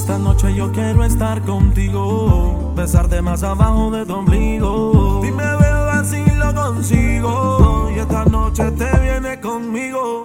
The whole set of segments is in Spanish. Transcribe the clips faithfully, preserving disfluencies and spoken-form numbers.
Esta noche yo quiero estar contigo, besarte más abajo de tu ombligo. Dime, beba, si lo consigo, y esta noche te vienes conmigo.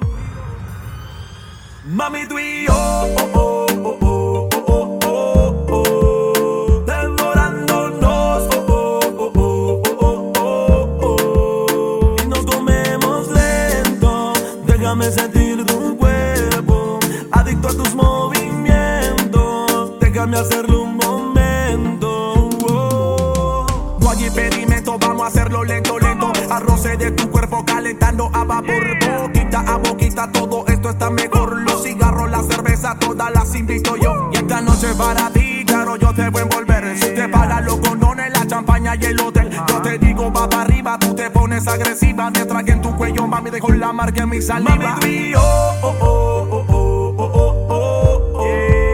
Mami, tú y yo, oh, oh, oh, oh, oh, oh, oh, oh, devorándonos, oh, oh, oh, oh, oh, oh, oh, y nos comemos lento. Déjame sentir tu cuerpo, adicto a tus movimientos. Déjame hacerlo un momento. Oh. No hay impedimento, vamos a hacerlo lento, lento. Al roce de tu cuerpo calentando a vapor, boquita a boquita, todo esto está mejor. Los cigarros, la cerveza, todas las invito yo. Y esta noche para ti, claro, yo te voy a envolver. Si te pagan los condones, la champaña y el hotel, yo te digo va para arriba, tú te pones agresiva. Mientras que en tu cuello, mami, dejo la marca en mi saliva. Mami, tú y yo, oh, oh, oh, oh, oh, oh, oh, oh,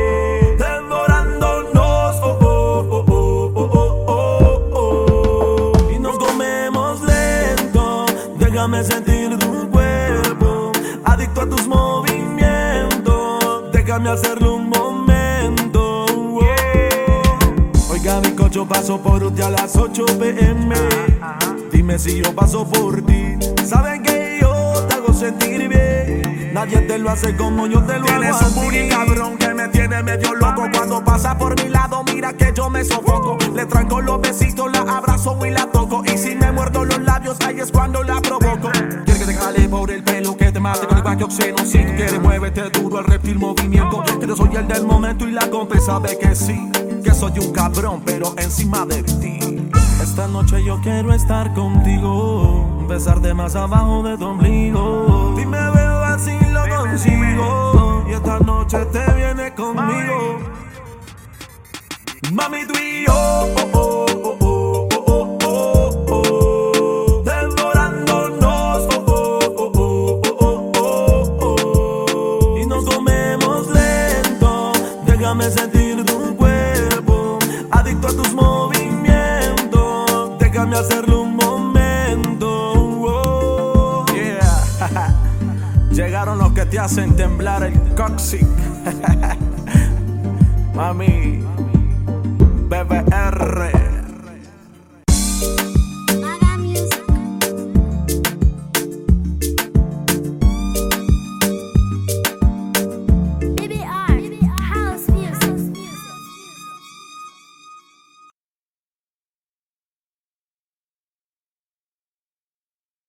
devorándonos, oh, oh, oh, oh, oh, oh, oh, oh, y nos comemos lento. Déjame sentir tu cuerpo, adicto a tus movimientos. Déjame hacerlo un momento. Oh. Oiga, mi cocho, paso por usted a las ocho p m Dime si yo paso por ti. Saben que yo te hago sentir bien. Nadie te lo hace como yo te lo hago. Tienes un booty cabrón que me tiene medio loco. Cuando pasa por mi lado, mira que yo me sofoco. Le tranco los besitos, la abrazo y la toco. Y si me muerdo los labios, ahí es cuando la provoco. Quiero que te jale por el pelo, que te mate con el baño oxeno. Si tú quieres, muévete duro el reptil movimiento. Que yo soy el del momento y la compa sabe que sí, que soy un cabrón, pero encima de ti. Esta noche yo quiero estar contigo, besarte más abajo de tu ombligo. Dime, beba, si lo consigo, y esta noche te vienes conmigo. Mami, tú y yo, oh, oh, oh, oh, oh, oh, oh, oh, devorándonos, oh, oh, oh, oh, oh, oh, oh, y nos comemos lento. Déjame sentir tu cuerpo, adicto a tus movimientos. Déjame hacerlo un momento. Oh. Yeah. Llegaron los que te hacen temblar el coccyx. Mami, B B R.